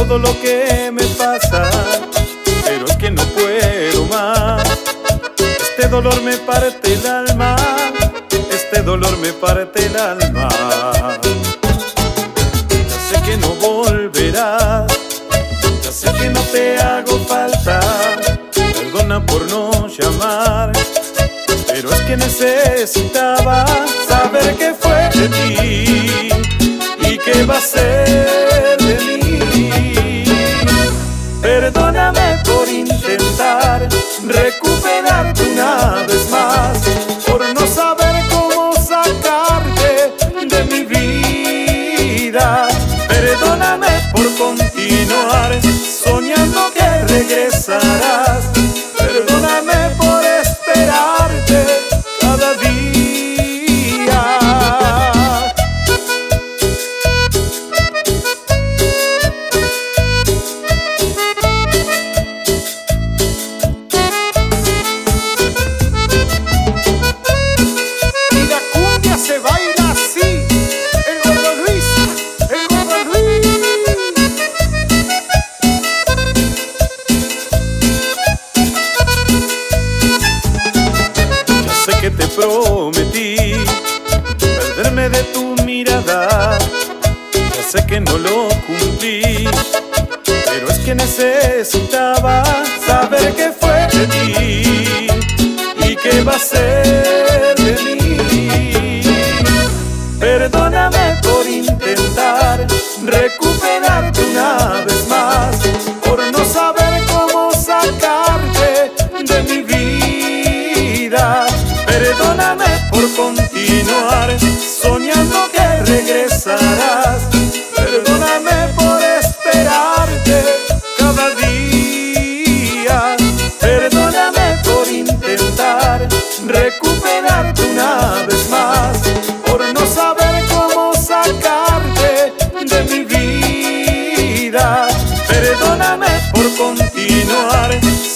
todo lo que me pasa, pero es que no puedo más. Este dolor me parte el alma, este dolor me parte el alma. Ya sé que no volverás, ya sé que no te hago falta. Perdona por no llamar, pero es que necesitaba saber qué fue de ti y qué va a ser de mí. Perdóname por intentar recuperarte una vez más, por no saber cómo sacarte de mi vida. Perdóname por continuar soñando que regresarás. Perdóname por esperarte cada día. Y la cumbia se baila así. El Gordo Luis, el Gordo Luis. Ya sé que te prometí perderme de tu mirada, ya sé que no lo cumplí, pero es que necesitaba saber qué fue de ti y qué va a ser de mí. Perdóname por intentar recuperarte una vez más, por no saber cómo sacarte de mi vida. Perdóname por continuar soñando que regresarás. Perdóname por esperarte cada día. Perdóname por intentar recuperarte una vez más, por no saber cómo sacarte de mi vida. Perdóname por continuar